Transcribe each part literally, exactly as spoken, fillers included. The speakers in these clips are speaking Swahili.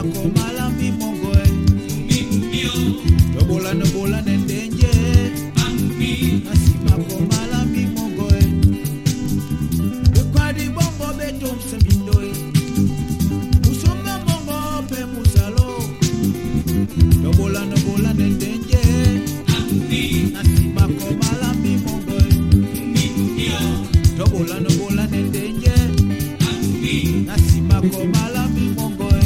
komala mi mongoe. Tobola no bola nendenje. Nasima komala mi mongoe. Ukwadi bongo betom semindoe. Usuma mongo pe musalo. Tobola no bola nendenje. Nasima komala mi mongoe. Tobola no bola nendenje. Nasima komala mi mongoe.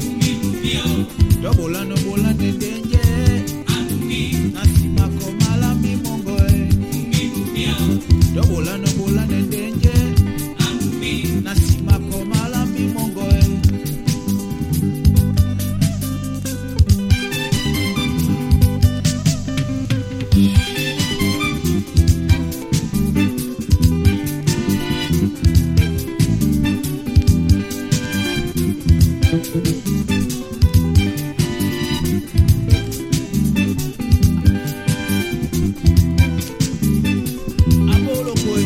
Tobola no bola nendenje. Nasima komala mi mongoe. Tobola no bola nendenje. Nasima komala mi mongoe. Abolo boy.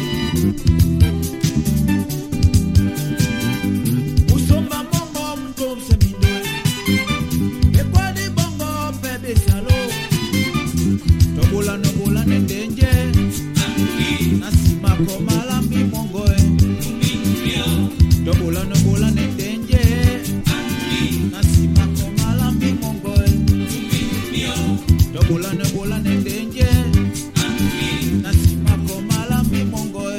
Usomba mongo mtom semindoe. Ekwadi bongo bebe salo. Tobola no bola nendenje. Nasima komala mi mongoe. Tobola no bola nendenje. Nasima komala mi mongoe. Tobola no bola nendenje. Nasima komala mi mongoe.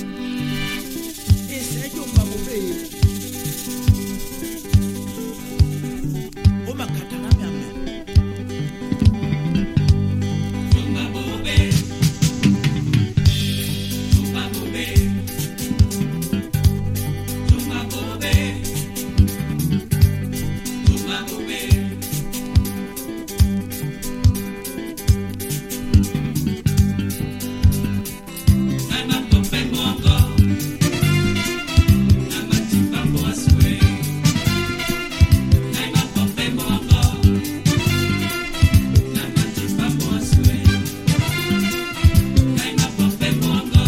Ese jumba bobe. Oma katana mi ame. Jumba bobe. Jumba bobe. Jumba bobe. Jumba bobe. Nama pope mongo. Nama chipambo aswe. Nama pope mongo. Nama chipambo aswe. Nama pope mongo.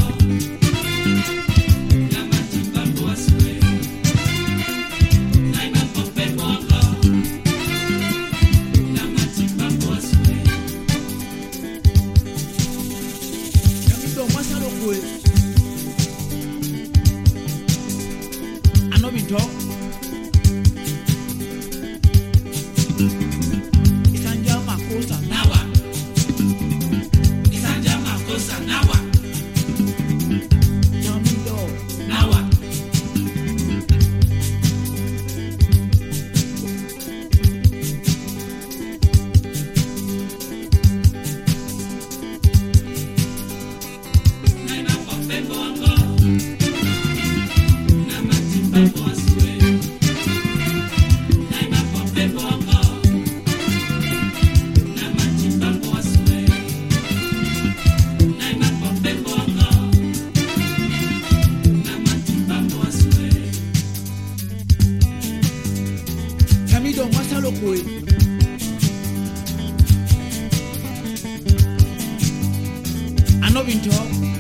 Nama chipambo aswe. Nama pope mongo. Nama chipambo aswe. Yamido masalo kwe. Anobito. Isanja makosa nawa. Isanja makosa nawa. Yamido nawa. Nama pope mongo. Nama chipambo aswe. Nama pope mongo. Nama chipambo aswe. Nama pope mongo. Nama chipambo aswe. Yamido masalo kwe. Anobito.